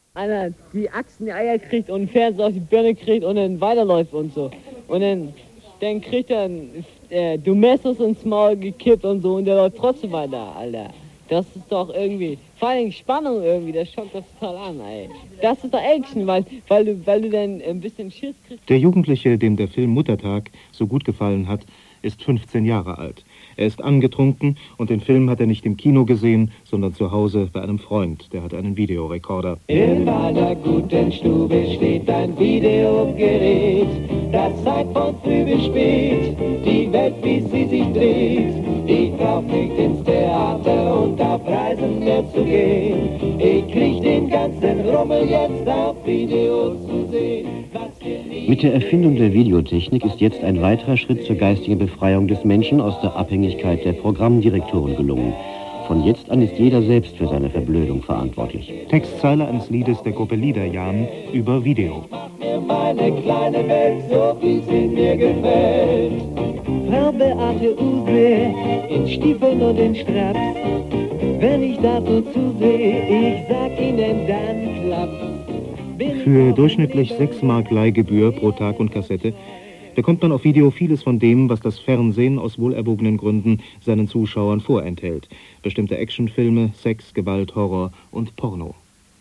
Einer die Achsen die Eier kriegt und Fernseher auf die Birne kriegt und dann weiterläuft und so. Und dann kriegt er Domestos ins Maul gekippt und so und der läuft trotzdem weiter, Alter. Das ist doch irgendwie, vor allem Spannung irgendwie, das schockt das total an, ey. Das ist doch Action, weil du dann ein bisschen Schiss kriegst. Der Jugendliche, dem der Film Muttertag so gut gefallen hat, ist 15 Jahre alt. Er ist angetrunken und den Film hat er nicht im Kino gesehen, sondern zu Hause bei einem Freund. Der hat einen Videorekorder. In meiner guten Stube steht ein Videogerät. Das zeigt von früh bis spät die Welt, wie sie sich dreht. Ich brauch nicht ins Theater und auf Reisen mehr zu gehen. Ich krieg den ganzen Rummel jetzt auf Video zu sehen. Mit der Erfindung der Videotechnik ist jetzt ein weiterer Schritt zur geistigen Befreiung des Menschen aus der Abhängigkeit der Programmdirektoren gelungen. Von jetzt an ist jeder selbst für seine Verblödung verantwortlich. Textzeile eines Liedes der Gruppe Liederjahren über Video. Meine kleine Welt, so wie sie mir gefällt. Frau Beate Use in Stiefeln und in Straps. Wenn ich da so zusehe, ich sag Ihnen, dann klappt's. Für durchschnittlich 6 Mark Leihgebühr pro Tag und Kassette bekommt man auf Video vieles von dem, was das Fernsehen aus wohlerwogenen Gründen seinen Zuschauern vorenthält. Bestimmte Actionfilme, Sex, Gewalt, Horror und Porno.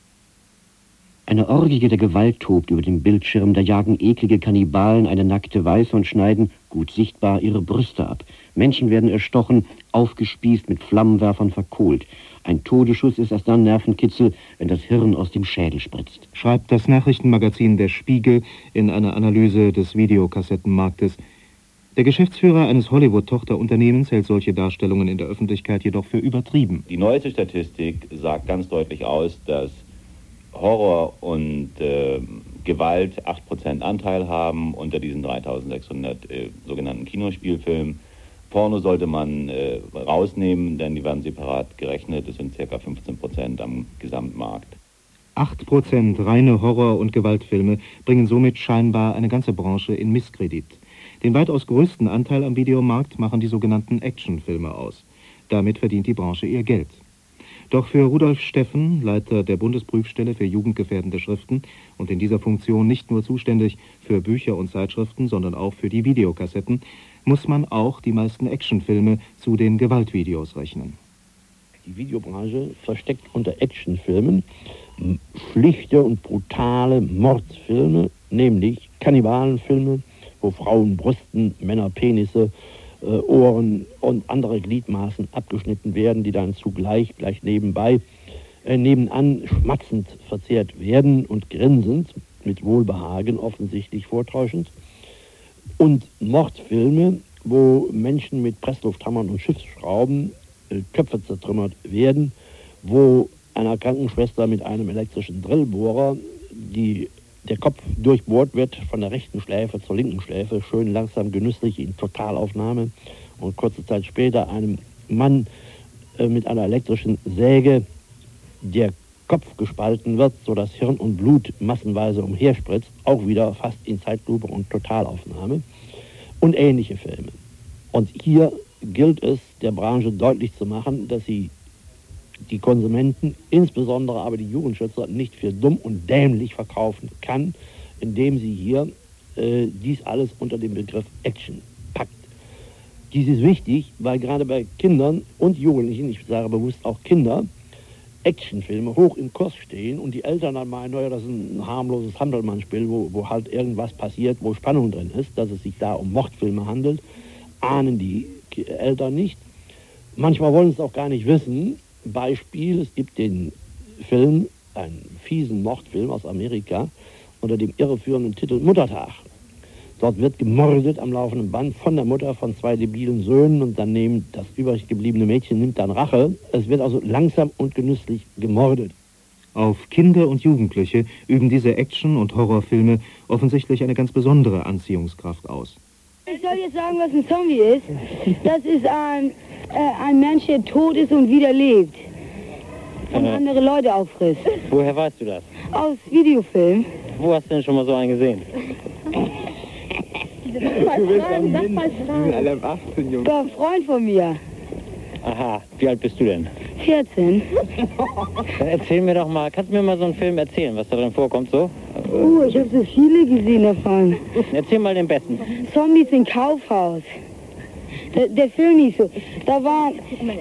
Eine Orgie der Gewalt tobt über dem Bildschirm, da jagen eklige Kannibalen eine nackte Weiße und schneiden, gut sichtbar, ihre Brüste ab. Menschen werden erstochen, aufgespießt, mit Flammenwerfern verkohlt. Ein Todesschuss ist erst dann Nervenkitzel, wenn das Hirn aus dem Schädel spritzt. Schreibt das Nachrichtenmagazin Der Spiegel in einer Analyse des Videokassettenmarktes. Der Geschäftsführer eines Hollywood-Tochterunternehmens hält solche Darstellungen in der Öffentlichkeit jedoch für übertrieben. Die neueste Statistik sagt ganz deutlich aus, dass Horror und Gewalt 8% Anteil haben unter diesen 3600 sogenannten Kinospielfilmen. Porno sollte man rausnehmen, denn die werden separat gerechnet. Das sind ca. 15% am Gesamtmarkt. 8% reine Horror- und Gewaltfilme bringen somit scheinbar eine ganze Branche in Misskredit. Den weitaus größten Anteil am Videomarkt machen die sogenannten Actionfilme aus. Damit verdient die Branche ihr Geld. Doch für Rudolf Steffen, Leiter der Bundesprüfstelle für jugendgefährdende Schriften und in dieser Funktion nicht nur zuständig für Bücher und Zeitschriften, sondern auch für die Videokassetten, muss man auch die meisten Actionfilme zu den Gewaltvideos rechnen. Die Videobranche versteckt unter Actionfilmen schlichte und brutale Mordsfilme, nämlich Kannibalenfilme, wo Frauen Brüsten, Männer Penisse, Ohren und andere Gliedmaßen abgeschnitten werden, die dann zugleich gleich nebenan schmatzend verzehrt werden und grinsend, mit Wohlbehagen offensichtlich vortäuschend. Und Mordfilme, wo Menschen mit Presslufthammern und Schiffsschrauben Köpfe zertrümmert werden, wo einer Krankenschwester mit einem elektrischen Drillbohrer der Kopf durchbohrt wird von der rechten Schläfe zur linken Schläfe, schön langsam genüsslich in Totalaufnahme, und kurze Zeit später einem Mann mit einer elektrischen Säge der Kopf gespalten wird, sodass Hirn und Blut massenweise umherspritzt, auch wieder fast in Zeitlupe und Totalaufnahme, und ähnliche Filme. Und hier gilt es, der Branche deutlich zu machen, dass sie die Konsumenten, insbesondere aber die Jugendschützer, nicht für dumm und dämlich verkaufen kann, indem sie hier dies alles unter dem Begriff Action packt. Dies ist wichtig, weil gerade bei Kindern und Jugendlichen, ich sage bewusst auch Kinder, Actionfilme hoch im Kurs stehen und die Eltern dann meinen, naja, das ist ein harmloses Handelmannspiel, wo halt irgendwas passiert, wo Spannung drin ist, dass es sich da um Mordfilme handelt, ahnen die Eltern nicht. Manchmal wollen sie es auch gar nicht wissen. Beispiel, es gibt den Film, einen fiesen Mordfilm aus Amerika, unter dem irreführenden Titel Muttertag. Dort wird gemordet am laufenden Band von der Mutter von 2 debilen Söhnen, und dann das übrig gebliebene Mädchen nimmt dann Rache. Es wird also langsam und genüsslich gemordet. Auf Kinder und Jugendliche üben diese Action- und Horrorfilme offensichtlich eine ganz besondere Anziehungskraft aus. Ich soll jetzt sagen, was ein Zombie ist. Das ist ein Mensch, der tot ist und wieder lebt. Und andere Leute auffrisst. Woher weißt du das? Aus Videofilmen. Wo hast du denn schon mal so einen gesehen? Du bist alle 18, Junge. War ein Freund von mir. Aha, wie alt bist du denn? 14. Erzähl mir doch mal, kannst du mir mal so einen Film erzählen, was da drin vorkommt, so? Ich habe so viele gesehen davon. Erzähl mal den besten. Zombies im Kaufhaus. Der Film nicht so. Da war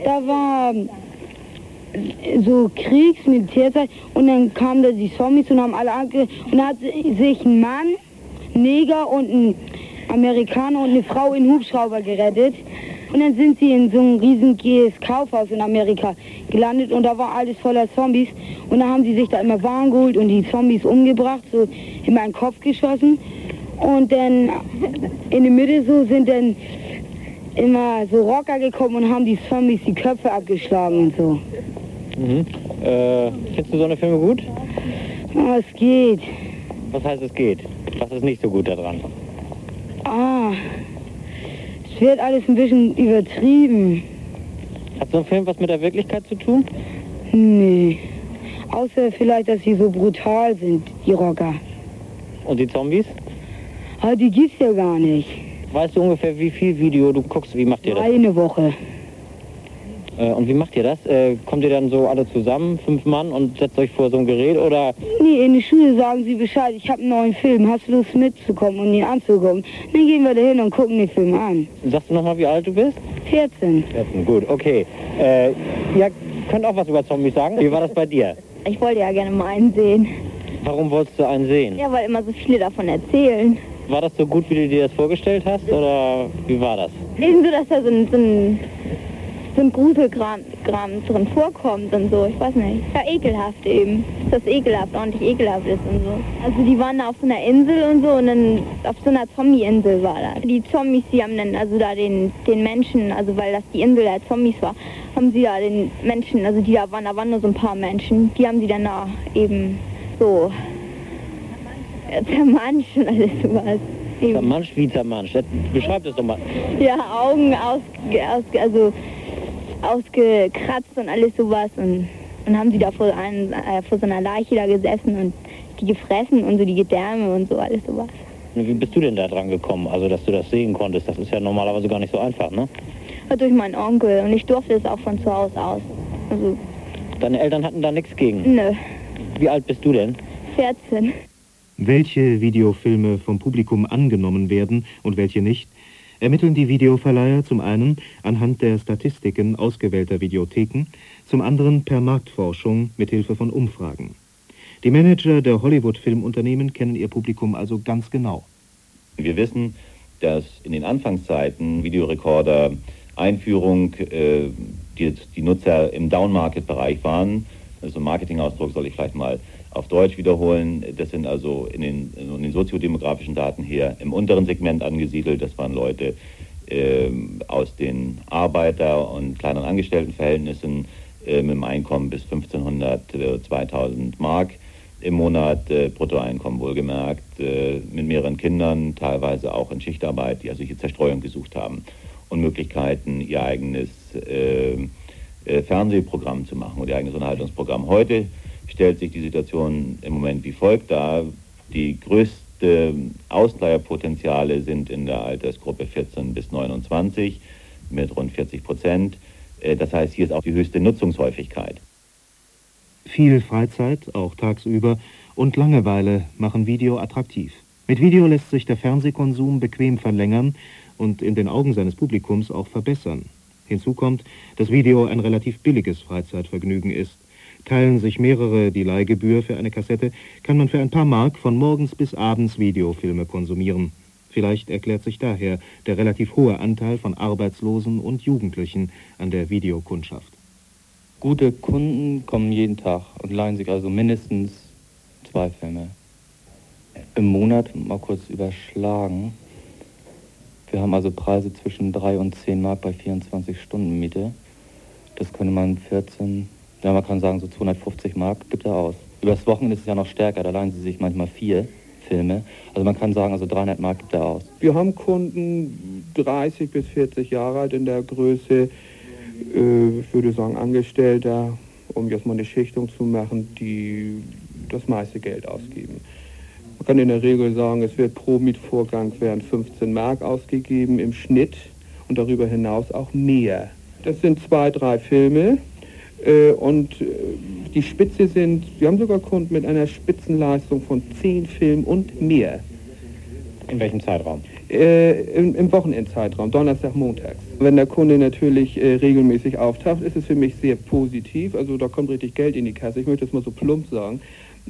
so Militärzeug und dann kamen da die Zombies und haben alle und da hat sich ein Mann, Neger und ein Amerikaner und eine Frau in Hubschrauber gerettet. Und dann sind sie in so ein riesiges Kaufhaus in Amerika gelandet und da war alles voller Zombies. Und da haben sie sich da immer Waren geholt und die Zombies umgebracht, so in meinen Kopf geschossen. Und dann in der Mitte so sind dann immer so Rocker gekommen und haben die Zombies die Köpfe abgeschlagen und so. Mhm. Findest du so eine Filme gut? Ja, es geht. Was heißt es geht? Was ist nicht so gut daran? Es wird alles ein bisschen übertrieben. Hat so ein Film was mit der Wirklichkeit zu tun? Nee. Außer vielleicht, dass sie so brutal sind, die Rocker. Und die Zombies? Aber die gibt's ja gar nicht. Weißt du ungefähr, wie viel Video du guckst? Wie macht ihr das? Eine Woche. Und wie macht ihr das? Kommt ihr dann so alle zusammen, 5 Mann, und setzt euch vor so ein Gerät, oder? Nee, in der Schule sagen sie Bescheid, ich habe einen neuen Film, hast du Lust mitzukommen und ihn anzugucken? Dann gehen wir da hin und gucken den Film an. Sagst du nochmal, wie alt du bist? 14. 14, gut, okay. Ihr könnt auch was über Zombies sagen. Wie war das bei dir? Ich wollte ja gerne mal einen sehen. Warum wolltest du einen sehen? Ja, weil immer so viele davon erzählen. War das so gut, wie du dir das vorgestellt hast, oder wie war das? Eben so, dass da so ein Gruselkram drin vorkommt und so, ich weiß nicht. Ja, ekelhaft eben. Dass das ekelhaft, ordentlich ekelhaft ist und so. Also die waren da auf so einer Insel und so und dann auf so einer Zombie-Insel war das. Die Zombies, die haben dann also da den Menschen, also weil das die Insel der Zombies war, haben sie da den Menschen, also die da waren nur so ein paar Menschen, die haben sie dann da eben so zermanscht und alles sowas. Zermanscht wie zermanscht? Beschreib das doch mal. Ja, Augen ausgekratzt und alles sowas und haben sie da vor so einer Leiche da gesessen und die gefressen und so die Gedärme und so alles sowas. Wie bist du denn da dran gekommen, also dass du das sehen konntest? Das ist ja normalerweise gar nicht so einfach, ne? Durch meinen Onkel und ich durfte es auch von zu Hause aus. Also, deine Eltern hatten da nichts gegen? Nö. Wie alt bist du denn? 14. Welche Videofilme vom Publikum angenommen werden und welche nicht, ermitteln die Videoverleiher zum einen anhand der Statistiken ausgewählter Videotheken, zum anderen per Marktforschung mithilfe von Umfragen. Die Manager der Hollywood-Filmunternehmen kennen ihr Publikum also ganz genau. Wir wissen, dass in den Anfangszeiten Videorekorder Einführung die Nutzer im Down-Market-Bereich waren. Also Marketingausdruck soll ich vielleicht mal auf Deutsch wiederholen. Das sind also in den soziodemografischen Daten her im unteren Segment angesiedelt. Das waren Leute aus den Arbeiter- und kleineren Angestelltenverhältnissen mit einem Einkommen bis 1500, 2000 Mark im Monat, Bruttoeinkommen wohlgemerkt, mit mehreren Kindern, teilweise auch in Schichtarbeit, die also hier Zerstreuung gesucht haben und Möglichkeiten, ihr eigenes Fernsehprogramm zu machen oder ihr eigenes Unterhaltungsprogramm. Heute stellt sich die Situation im Moment wie folgt dar. Die größte Ausleiherpotenziale sind in der Altersgruppe 14 bis 29 mit rund 40%. Das heißt, hier ist auch die höchste Nutzungshäufigkeit. Viel Freizeit, auch tagsüber, und Langeweile machen Video attraktiv. Mit Video lässt sich der Fernsehkonsum bequem verlängern und in den Augen seines Publikums auch verbessern. Hinzu kommt, dass Video ein relativ billiges Freizeitvergnügen ist. Teilen sich mehrere die Leihgebühr für eine Kassette, kann man für ein paar Mark von morgens bis abends Videofilme konsumieren. Vielleicht erklärt sich daher der relativ hohe Anteil von Arbeitslosen und Jugendlichen an der Videokundschaft. Gute Kunden kommen jeden Tag und leihen sich also mindestens 2 Filme. Im Monat mal kurz überschlagen. Wir haben also Preise zwischen 3 und 10 Mark bei 24 Stunden Miete. Das könnte man 14, ja man kann sagen so 250 Mark gibt er aus. Übers Wochenende ist es ja noch stärker, da leihen sie sich manchmal 4 Filme. Also man kann sagen, also 300 Mark gibt er aus. Wir haben Kunden 30 bis 40 Jahre alt in der Größe, ich würde sagen Angestellter, um jetzt mal eine Schichtung zu machen, die das meiste Geld ausgeben. Man kann in der Regel sagen, es wird pro Mietvorgang werden 15 Mark ausgegeben im Schnitt und darüber hinaus auch mehr. Das sind 2, 3 Filme, Die Spitze sind, wir haben sogar Kunden mit einer Spitzenleistung von 10 Filmen und mehr. In welchem Zeitraum? Im Wochenendzeitraum, Donnerstag, Montags. Wenn der Kunde natürlich regelmäßig auftaucht, ist es für mich sehr positiv. Also da kommt richtig Geld in die Kasse. Ich möchte das mal so plump sagen.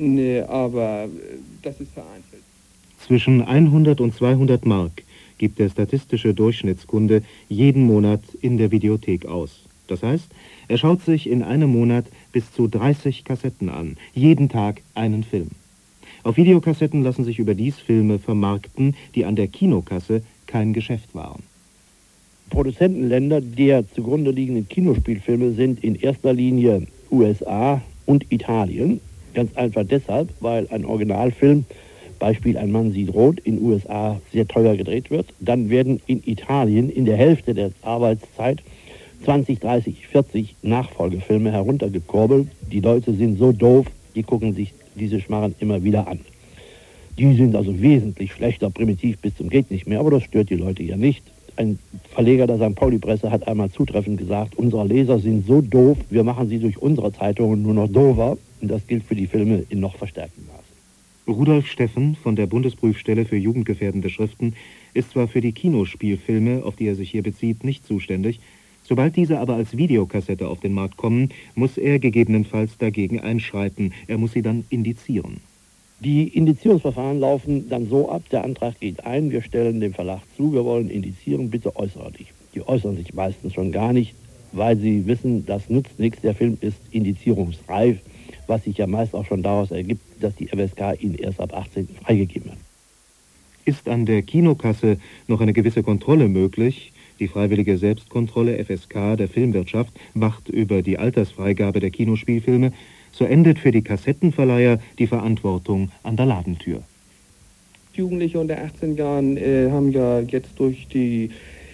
Aber das ist vereinzelt. Zwischen 100 und 200 Mark gibt der statistische Durchschnittskunde jeden Monat in der Videothek aus. Das heißt, er schaut sich in einem Monat bis zu 30 Kassetten an, jeden Tag einen Film. Auf Videokassetten lassen sich überdies Filme vermarkten, die an der Kinokasse kein Geschäft waren. Produzentenländer der zugrunde liegenden Kinospielfilme sind in erster Linie USA und Italien. Ganz einfach deshalb, weil ein Originalfilm, Beispiel Ein Mann sieht rot, in USA sehr teuer gedreht wird. Dann werden in Italien in der Hälfte der Arbeitszeit 20, 30, 40 Nachfolgefilme heruntergekurbelt. Die Leute sind so doof, die gucken sich diese Schmarren immer wieder an. Die sind also wesentlich schlechter, primitiv bis zum geht nicht mehr, aber das stört die Leute ja nicht. Ein Verleger der St. Pauli-Presse hat einmal zutreffend gesagt, unsere Leser sind so doof, wir machen sie durch unsere Zeitungen nur noch doofer. Und das gilt für die Filme in noch verstärktem Maße. Rudolf Steffen von der Bundesprüfstelle für jugendgefährdende Schriften ist zwar für die Kinospielfilme, auf die er sich hier bezieht, nicht zuständig. Sobald diese aber als Videokassette auf den Markt kommen, muss er gegebenenfalls dagegen einschreiten. Er muss sie dann indizieren. Die Indizierungsverfahren laufen dann so ab, der Antrag geht ein, wir stellen dem Verlag zu, wir wollen indizieren, bitte äußere dich. Die äußern sich meistens schon gar nicht, weil sie wissen, das nützt nichts, der Film ist indizierungsreif, was sich ja meist auch schon daraus ergibt, dass die FSK ihn erst ab 18 freigegeben hat. Ist an der Kinokasse noch eine gewisse Kontrolle möglich? Die freiwillige Selbstkontrolle FSK der Filmwirtschaft wacht über die Altersfreigabe der Kinospielfilme, so endet für die Kassettenverleiher die Verantwortung an der Ladentür. Jugendliche unter 18 Jahren haben ja jetzt durch die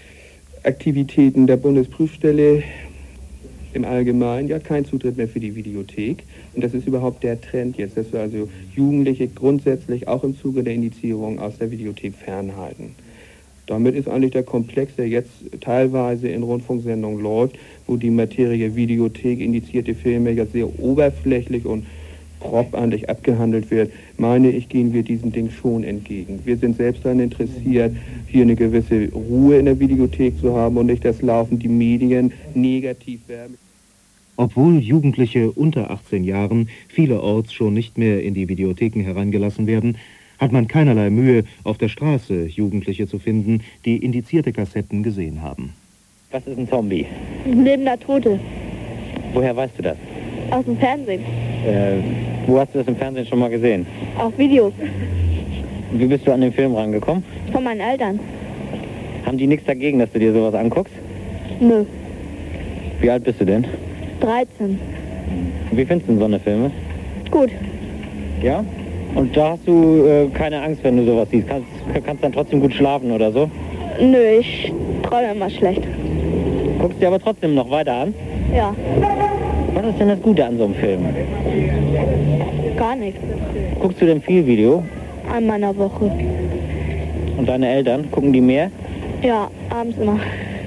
Aktivitäten der Bundesprüfstelle im Allgemeinen ja keinen Zutritt mehr für die Videothek. Und das ist überhaupt der Trend jetzt, dass wir also Jugendliche grundsätzlich auch im Zuge der Indizierung aus der Videothek fernhalten. Damit ist eigentlich der Komplex, der jetzt teilweise in Rundfunksendungen läuft, wo die Materie Videothek, indizierte Filme ja sehr oberflächlich und grob eigentlich abgehandelt wird, meine ich, gehen wir diesem Ding schon entgegen. Wir sind selbst daran interessiert, hier eine gewisse Ruhe in der Videothek zu haben und nicht, dass laufend die Medien negativ werden. Obwohl Jugendliche unter 18 Jahren vielerorts schon nicht mehr in die Videotheken hereingelassen werden, hat man keinerlei Mühe, auf der Straße Jugendliche zu finden, die indizierte Kassetten gesehen haben. Was ist ein Zombie? Ein lebender Tote. Woher weißt du das? Aus dem Fernsehen. Wo hast du das im Fernsehen schon mal gesehen? Auf Videos. Wie bist du an den Film rangekommen? Von meinen Eltern. Haben die nichts dagegen, dass du dir sowas anguckst? Nö. Wie alt bist du denn? 13. Wie findest du denn so eine Filme? Gut. Ja? Und da hast du keine Angst, wenn du sowas siehst? Kannst dann trotzdem gut schlafen oder so? Nö, ich träume immer schlecht. Guckst dir aber trotzdem noch weiter an? Ja. Was ist denn das Gute an so einem Film? Gar nichts. Guckst du denn viel Video? Einmal in der Woche. Und deine Eltern, gucken die mehr? Ja, abends immer.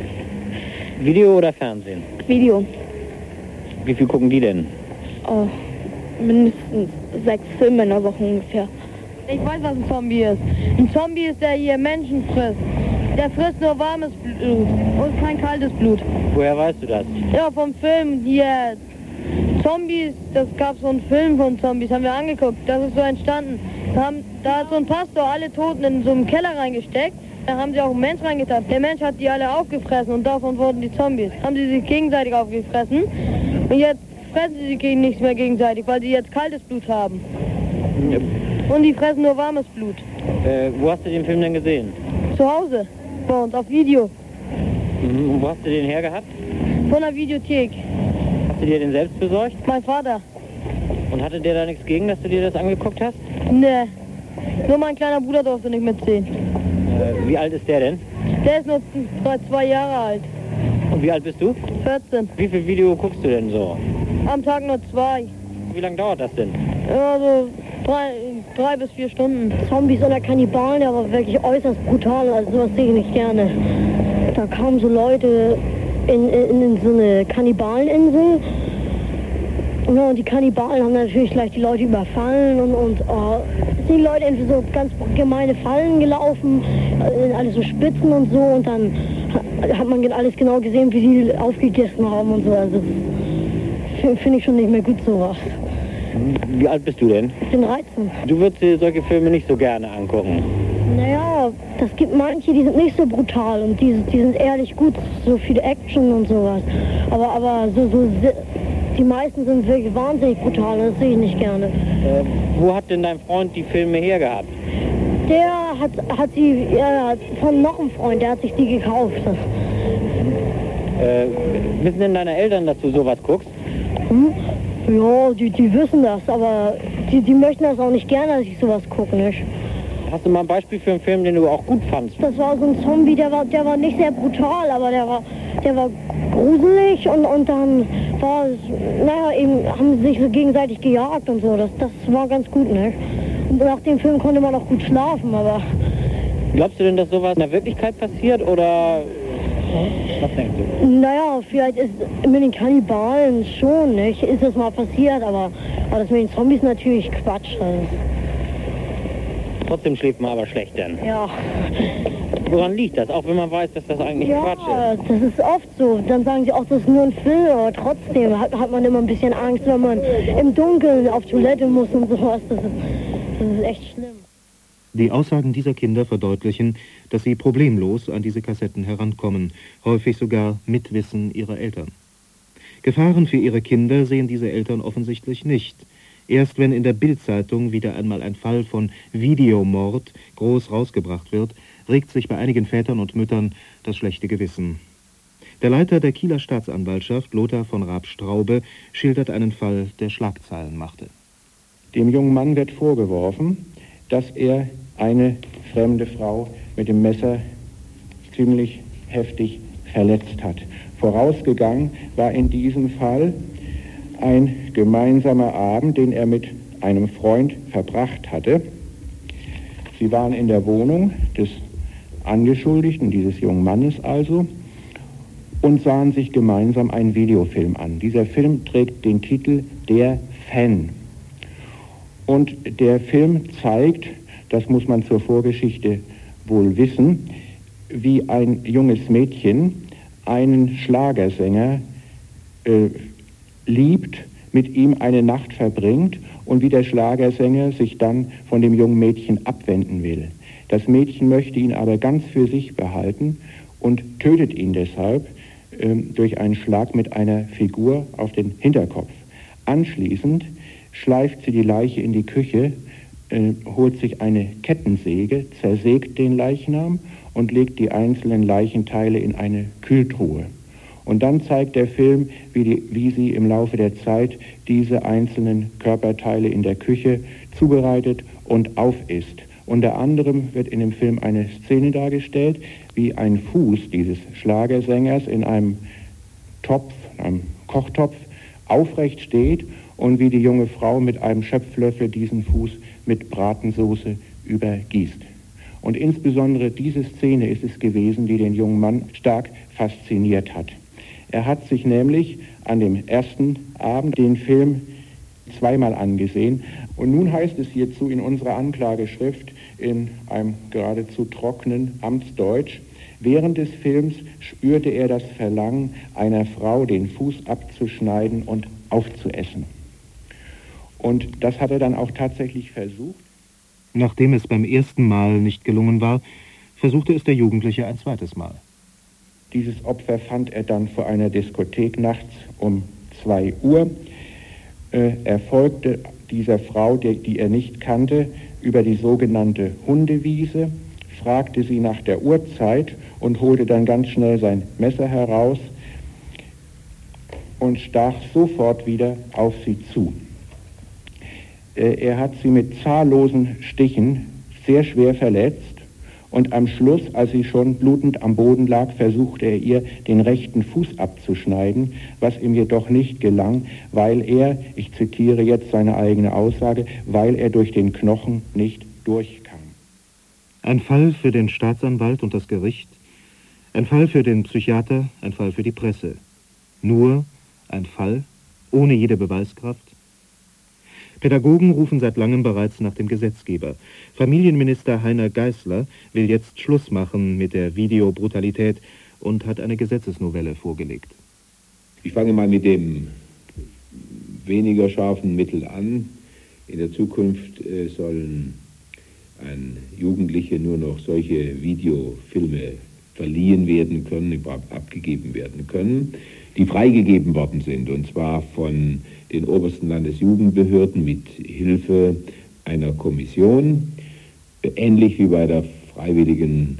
Video oder Fernsehen? Video. Wie viel gucken die denn? Oh, mindestens 6 Filme in der Woche ungefähr. Ich weiß, was ein Zombie ist. Ein Zombie ist, der hier Menschen frisst. Der frisst nur warmes Blut und kein kaltes Blut. Woher weißt du das? Ja, vom Film hier. Zombies, das gab so einen Film von Zombies, haben wir angeguckt. Das ist so entstanden. Da hat so ein Pastor alle Toten in so einen Keller reingesteckt. Da haben sie auch einen Mensch reingetan. Der Mensch hat die alle aufgefressen und davon wurden die Zombies. Haben sie sich gegenseitig aufgefressen. Und jetzt fressen sie sich nicht mehr gegenseitig, weil sie jetzt kaltes Blut haben. Ja. Und die fressen nur warmes Blut. Wo hast du den Film denn gesehen? Zu Hause, bei uns, auf Video. Mhm. Und wo hast du den hergehabt? Von der Videothek. Hast du dir den selbst besorgt? Mein Vater. Und hatte der da nichts gegen, dass du dir das angeguckt hast? Nee. Nur mein kleiner Bruder durfte nicht mitziehen. Wie alt ist der denn? Der ist nur 2 Jahre alt. Und wie alt bist du? 14. Wie viel Video guckst du denn so? Am Tag nur 2. Wie lange dauert das denn? Ja, so 3 bis 4 Stunden. Zombies oder Kannibalen, der war wirklich äußerst brutal, also sowas sehe ich nicht gerne. Da kamen so Leute in so eine Kannibaleninsel Ja, und die Kannibalen haben natürlich gleich die Leute überfallen und sind die Leute in so ganz gemeine Fallen gelaufen, alles so Spitzen und so, und dann hat man alles genau gesehen, wie sie aufgegessen haben und so. Also das finde ich schon nicht mehr gut, sowas. Wie alt bist du denn? Ich bin 13. Du würdest dir solche Filme nicht so gerne angucken. Naja, das gibt manche, die sind nicht so brutal und die sind ehrlich gut, so viel Action und sowas. Aber die meisten sind wirklich wahnsinnig brutal, das sehe ich nicht gerne. Wo hat denn dein Freund die Filme hergehabt? Der hat sie von noch einem Freund, der hat sich die gekauft. Wissen denn deine Eltern, dass du sowas guckst? Ja, die wissen das, aber die möchten das auch nicht gerne, dass ich sowas gucke, nicht? Hast du mal ein Beispiel für einen Film, den du auch gut fandst? Das war so ein Zombie, der war nicht sehr brutal, aber der war gruselig und dann haben sie sich so gegenseitig gejagt und so. Das war ganz gut, ne? Und nach dem Film konnte man auch gut schlafen, aber... Glaubst du denn, dass sowas in der Wirklichkeit passiert, oder was denkst du? Naja, vielleicht ist mit den Kannibalen schon, nicht? Ist das mal passiert, aber das mit den Zombies natürlich Quatsch. Also. Trotzdem schläft man aber schlecht dann. Ja. Woran liegt das? Auch wenn man weiß, dass das eigentlich Quatsch ist. Ja, das ist oft so. Dann sagen sie auch, das ist nur ein Film, aber trotzdem hat man immer ein bisschen Angst, wenn man im Dunkeln auf Toilette muss und sowas. Das ist echt schlimm. Die Aussagen dieser Kinder verdeutlichen, dass sie problemlos an diese Kassetten herankommen, häufig sogar mit Wissen ihrer Eltern. Gefahren für ihre Kinder sehen diese Eltern offensichtlich nicht. Erst wenn in der Bild-Zeitung wieder einmal ein Fall von Videomord groß rausgebracht wird, regt sich bei einigen Vätern und Müttern das schlechte Gewissen. Der Leiter der Kieler Staatsanwaltschaft, Lothar von Raab-Straube, schildert einen Fall, der Schlagzeilen machte. Dem jungen Mann wird vorgeworfen, dass er eine fremde Frau mit dem Messer ziemlich heftig verletzt hat. Vorausgegangen war in diesem Fall ein gemeinsamer Abend, den er mit einem Freund verbracht hatte. Sie waren in der Wohnung des Angeschuldigten, dieses jungen Mannes also, und sahen sich gemeinsam einen Videofilm an. Dieser Film trägt den Titel Der Fan. Und der Film zeigt, das muss man zur Vorgeschichte wohl wissen, wie ein junges Mädchen einen Schlagersänger liebt, mit ihm eine Nacht verbringt und wie der Schlagersänger sich dann von dem jungen Mädchen abwenden will. Das Mädchen möchte ihn aber ganz für sich behalten und tötet ihn deshalb durch einen Schlag mit einer Figur auf den Hinterkopf. Anschließend schleift sie die Leiche in die Küche, holt sich eine Kettensäge, zersägt den Leichnam und legt die einzelnen Leichenteile in eine Kühltruhe. Und dann zeigt der Film, wie sie im Laufe der Zeit diese einzelnen Körperteile in der Küche zubereitet und aufisst. Unter anderem wird in dem Film eine Szene dargestellt, wie ein Fuß dieses Schlagersängers in einem Topf, einem Kochtopf, aufrecht steht und wie die junge Frau mit einem Schöpflöffel diesen Fuß mit Bratensoße übergießt. Und insbesondere diese Szene ist es gewesen, die den jungen Mann stark fasziniert hat. Er hat sich nämlich an dem ersten Abend den Film zweimal angesehen. Und nun heißt es hierzu in unserer Anklageschrift in einem geradezu trockenen Amtsdeutsch: Während des Films spürte er das Verlangen einer Frau, den Fuß abzuschneiden und aufzuessen. Und das hat er dann auch tatsächlich versucht. Nachdem es beim ersten Mal nicht gelungen war, versuchte es der Jugendliche ein zweites Mal. Dieses Opfer fand er dann vor einer Diskothek nachts um 2 Uhr. Er folgte dieser Frau, die er nicht kannte, über die sogenannte Hundewiese, fragte sie nach der Uhrzeit und holte dann ganz schnell sein Messer heraus und stach sofort wieder auf sie zu. Er hat sie mit zahllosen Stichen sehr schwer verletzt und am Schluss, als sie schon blutend am Boden lag, versuchte er ihr den rechten Fuß abzuschneiden, was ihm jedoch nicht gelang, weil er, ich zitiere jetzt seine eigene Aussage, weil er durch den Knochen nicht durchkam. Ein Fall für den Staatsanwalt und das Gericht, ein Fall für den Psychiater, ein Fall für die Presse. Nur ein Fall ohne jede Beweiskraft? Pädagogen rufen seit langem bereits nach dem Gesetzgeber. Familienminister Heiner Geißler will jetzt Schluss machen mit der Videobrutalität und hat eine Gesetzesnovelle vorgelegt. Ich fange mal mit dem weniger scharfen Mittel an. In der Zukunft sollen an Jugendliche nur noch solche Videofilme verliehen werden können, überhaupt abgegeben werden können, die freigegeben worden sind, und zwar von den obersten Landesjugendbehörden mit Hilfe einer Kommission, ähnlich wie bei der freiwilligen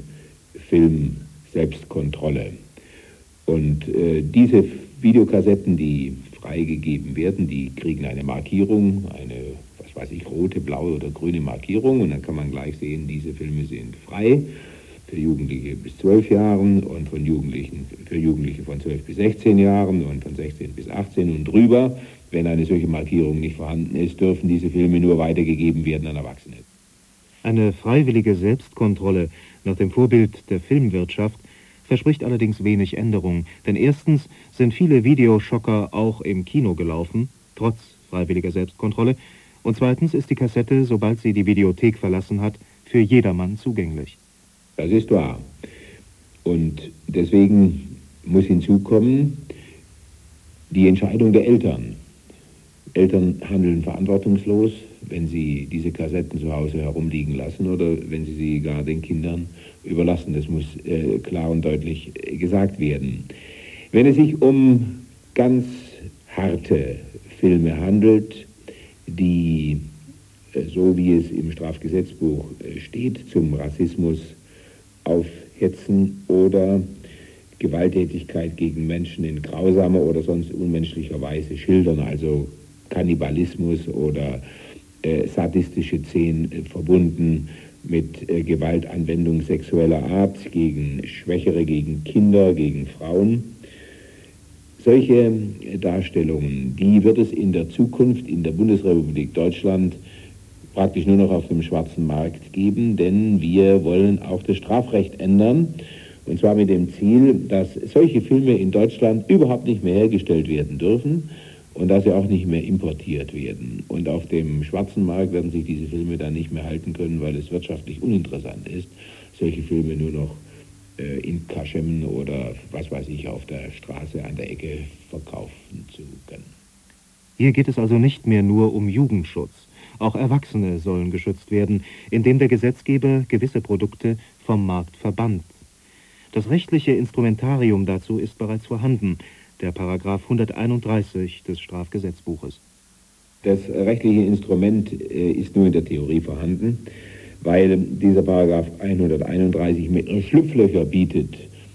Film-Selbstkontrolle. Und diese Videokassetten, die freigegeben werden, die kriegen eine Markierung, eine, was weiß ich, rote, blaue oder grüne Markierung, und dann kann man gleich sehen, diese Filme sind frei für Jugendliche bis 12 Jahren und für Jugendliche von 12 bis 16 Jahren und von 16 bis 18 und drüber. Wenn eine solche Markierung nicht vorhanden ist, dürfen diese Filme nur weitergegeben werden an Erwachsene. Eine freiwillige Selbstkontrolle nach dem Vorbild der Filmwirtschaft verspricht allerdings wenig Änderung, denn erstens sind viele Videoschocker auch im Kino gelaufen, trotz freiwilliger Selbstkontrolle, und zweitens ist die Kassette, sobald sie die Videothek verlassen hat, für jedermann zugänglich. Das ist wahr. Und deswegen muss hinzukommen die Entscheidung der Eltern. Eltern handeln verantwortungslos, wenn sie diese Kassetten zu Hause herumliegen lassen oder wenn sie sie gar den Kindern überlassen. Das muss klar und deutlich gesagt werden. Wenn es sich um ganz harte Filme handelt, die, so wie es im Strafgesetzbuch steht, zum Rassismus aufhetzen oder Gewalttätigkeit gegen Menschen in grausamer oder sonst unmenschlicher Weise schildern, also Kannibalismus oder sadistische Szenen verbunden mit Gewaltanwendung sexueller Art gegen Schwächere, gegen Kinder, gegen Frauen. Solche Darstellungen, die wird es in der Zukunft in der Bundesrepublik Deutschland praktisch nur noch auf dem schwarzen Markt geben, denn wir wollen auch das Strafrecht ändern, und zwar mit dem Ziel, dass solche Filme in Deutschland überhaupt nicht mehr hergestellt werden dürfen und dass sie auch nicht mehr importiert werden. Und auf dem schwarzen Markt werden sich diese Filme dann nicht mehr halten können, weil es wirtschaftlich uninteressant ist, solche Filme nur noch in Kaschemmen oder was weiß ich auf der Straße an der Ecke verkaufen zu können. Hier geht es also nicht mehr nur um Jugendschutz. Auch Erwachsene sollen geschützt werden, indem der Gesetzgeber gewisse Produkte vom Markt verbannt. Das rechtliche Instrumentarium dazu ist bereits vorhanden, der Paragraph 131 des Strafgesetzbuches. Das rechtliche Instrument ist nur in der Theorie vorhanden, weil dieser Paragraph 131 Schlupflöcher bietet,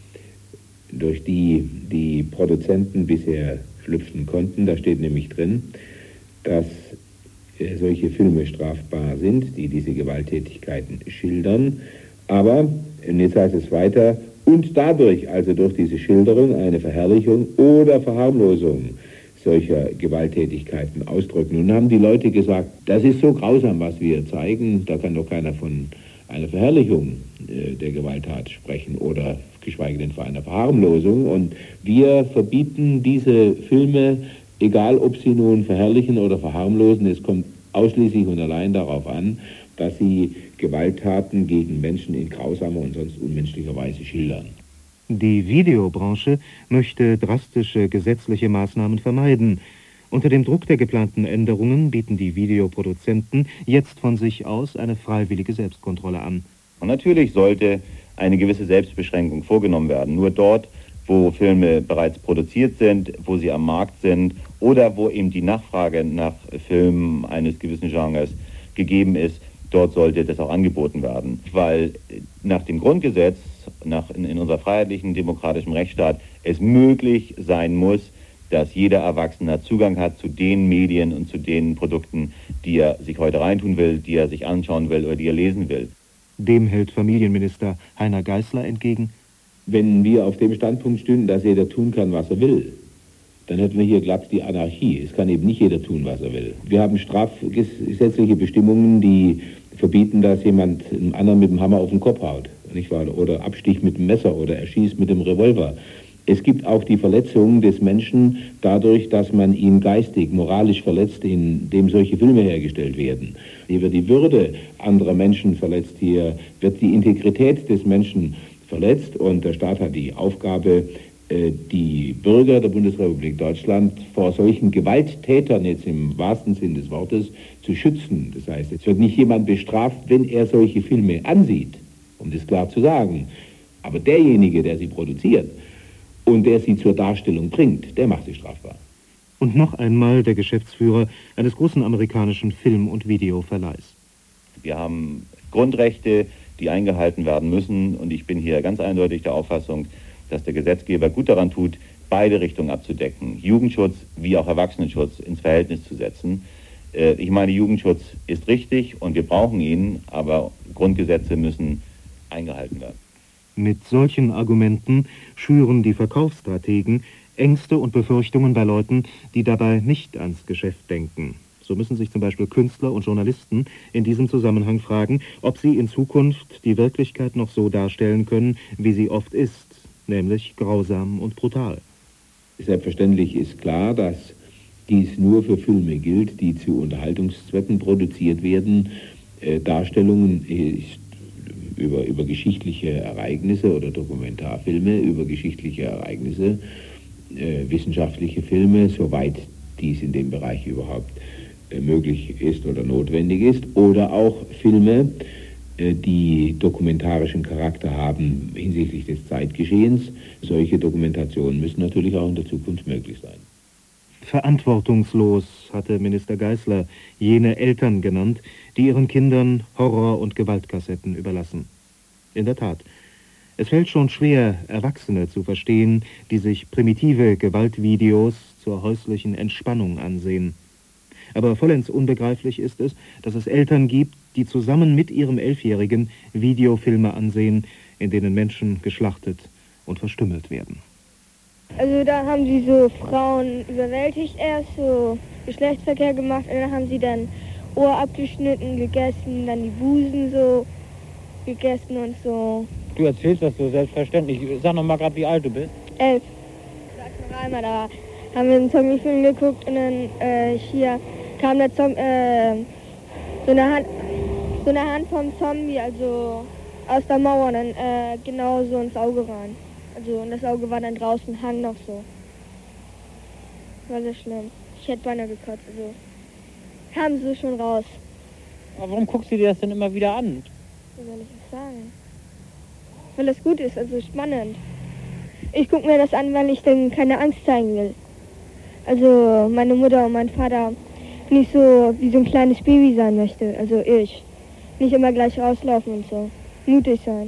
durch die die Produzenten bisher schlüpfen konnten. Da steht nämlich drin, dass solche Filme strafbar sind, die diese Gewalttätigkeiten schildern, aber, und jetzt heißt es weiter, und dadurch, also durch diese Schilderung, eine Verherrlichung oder Verharmlosung solcher Gewalttätigkeiten ausdrücken. Nun haben die Leute gesagt, das ist so grausam, was wir zeigen, da kann doch keiner von einer Verherrlichung der Gewalttat sprechen oder geschweige denn von einer Verharmlosung. Und wir verbieten diese Filme, egal ob sie nun verherrlichen oder verharmlosen, es kommt ausschließlich und allein darauf an, dass sie Gewalttaten gegen Menschen in grausamer und sonst unmenschlicher Weise schildern. Die Videobranche möchte drastische gesetzliche Maßnahmen vermeiden. Unter dem Druck der geplanten Änderungen bieten die Videoproduzenten jetzt von sich aus eine freiwillige Selbstkontrolle an. Und natürlich sollte eine gewisse Selbstbeschränkung vorgenommen werden. Nur dort, wo Filme bereits produziert sind, wo sie am Markt sind oder wo eben die Nachfrage nach Filmen eines gewissen Genres gegeben ist, dort sollte das auch angeboten werden. Weil nach dem Grundgesetz, in unserer freiheitlichen, demokratischen Rechtsstaat, es möglich sein muss, dass jeder Erwachsene Zugang hat zu den Medien und zu den Produkten, die er sich heute reintun will, die er sich anschauen will oder die er lesen will. Dem hält Familienminister Heiner Geißler entgegen: Wenn wir auf dem Standpunkt stünden, dass jeder tun kann, was er will, dann hätten wir hier glatt die Anarchie. Es kann eben nicht jeder tun, was er will. Wir haben strafgesetzliche Bestimmungen, die verbieten, dass jemand einem anderen mit dem Hammer auf den Kopf haut, nicht wahr? Oder absticht mit dem Messer oder erschießt mit dem Revolver. Es gibt auch die Verletzung des Menschen dadurch, dass man ihn geistig, moralisch verletzt, indem solche Filme hergestellt werden. Hier wird die Würde anderer Menschen verletzt, hier wird die Integrität des Menschen verletzt und der Staat hat die Aufgabe, die Bürger der Bundesrepublik Deutschland vor solchen Gewalttätern, jetzt im wahrsten Sinn des Wortes, zu schützen. Das heißt, es wird nicht jemand bestraft, wenn er solche Filme ansieht, um das klar zu sagen. Aber derjenige, der sie produziert und der sie zur Darstellung bringt, der macht sie strafbar. Und noch einmal der Geschäftsführer eines großen amerikanischen Film- und Videoverleihs. Wir haben Grundrechte, die eingehalten werden müssen, und ich bin hier ganz eindeutig der Auffassung, dass der Gesetzgeber gut daran tut, beide Richtungen abzudecken, Jugendschutz wie auch Erwachsenenschutz ins Verhältnis zu setzen. Ich meine, Jugendschutz ist richtig und wir brauchen ihn, aber Grundgesetze müssen eingehalten werden. Mit solchen Argumenten schüren die Verkaufsstrategen Ängste und Befürchtungen bei Leuten, die dabei nicht ans Geschäft denken. So müssen sich zum Beispiel Künstler und Journalisten in diesem Zusammenhang fragen, ob sie in Zukunft die Wirklichkeit noch so darstellen können, wie sie oft ist, nämlich grausam und brutal. Selbstverständlich ist klar, dass dies nur für Filme gilt, die zu Unterhaltungszwecken produziert werden. Darstellungen über geschichtliche Ereignisse oder Dokumentarfilme über geschichtliche Ereignisse, wissenschaftliche Filme, soweit dies in dem Bereich überhaupt möglich ist oder notwendig ist, oder auch Filme, die dokumentarischen Charakter haben hinsichtlich des Zeitgeschehens. Solche Dokumentationen müssen natürlich auch in der Zukunft möglich sein. Verantwortungslos hatte Minister Geisler jene Eltern genannt, die ihren Kindern Horror- und Gewaltkassetten überlassen. In der Tat, es fällt schon schwer, Erwachsene zu verstehen, die sich primitive Gewaltvideos zur häuslichen Entspannung ansehen. Aber vollends unbegreiflich ist es, dass es Eltern gibt, die zusammen mit ihrem 11-Jährigen Videofilme ansehen, in denen Menschen geschlachtet und verstümmelt werden. Also da haben sie so Frauen überwältigt erst, so Geschlechtsverkehr gemacht, und dann haben sie dann Ohr abgeschnitten, gegessen, dann die Busen so gegessen und so. Du erzählst das so selbstverständlich. Sag noch mal gerade, wie alt du bist. 11. Sag noch einmal, da haben wir einen Zombie-Film geguckt und dann hier kam der so eine Hand vom Zombie, also aus der Mauer, dann genau so ins Auge rein. Also und das Auge war dann draußen, hang noch so. War sehr schlimm. Ich hätte beinahe gekotzt, also kamen sie schon raus. Aber warum guckst du dir das denn immer wieder an? Wie soll ich das sagen? Weil das gut ist, also spannend. Ich gucke mir das an, weil ich dann keine Angst zeigen will. Also meine Mutter und mein Vater nicht so wie so ein kleines Baby sein möchte, also ich. Nicht immer gleich rauslaufen und so. Mutig sein.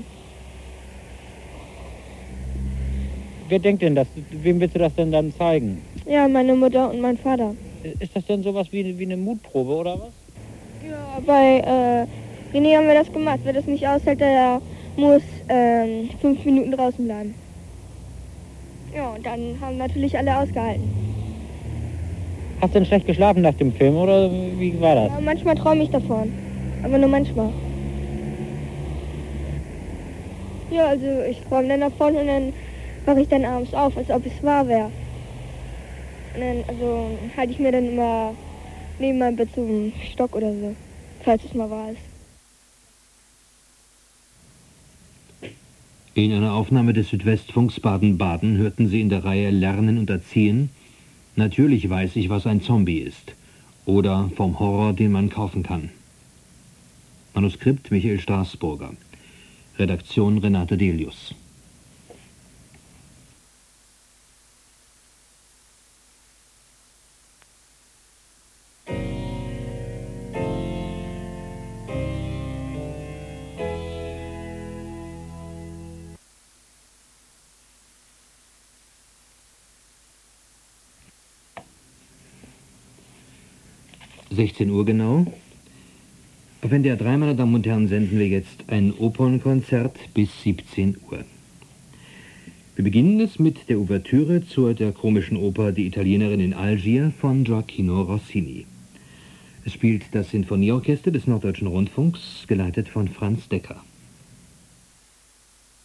Wer denkt denn das? Wem willst du das denn dann zeigen? Ja, meine Mutter und mein Vater. Ist das denn sowas wie eine Mutprobe oder was? Ja, bei René haben wir das gemacht. Wer das nicht aushält, der muss 5 Minuten draußen bleiben. Ja, und dann haben natürlich alle ausgehalten. Hast du denn schlecht geschlafen nach dem Film oder wie war das? Ja, manchmal träume ich davon, aber nur manchmal. Ja, also ich träume dann davon und dann wache ich dann abends auf, als ob es wahr wäre. Und dann also halte ich mir dann immer neben meinem Bett so einen Stock oder so, falls es mal wahr ist. In einer Aufnahme des Südwestfunks Baden-Baden hörten Sie in der Reihe Lernen und Erziehen: Natürlich weiß ich, was ein Zombie ist. Oder vom Horror, den man kaufen kann. Manuskript Michael Straßburger. Redaktion Renate Delius. Uhr genau. Auf NDR 3, meine Damen und Herren, senden wir jetzt ein Opernkonzert bis 17 Uhr. Wir beginnen es mit der Ouvertüre zur der komischen Oper Die Italienerin in Algier von Gioacchino Rossini. Es spielt das Sinfonieorchester des Norddeutschen Rundfunks, geleitet von Franz Decker.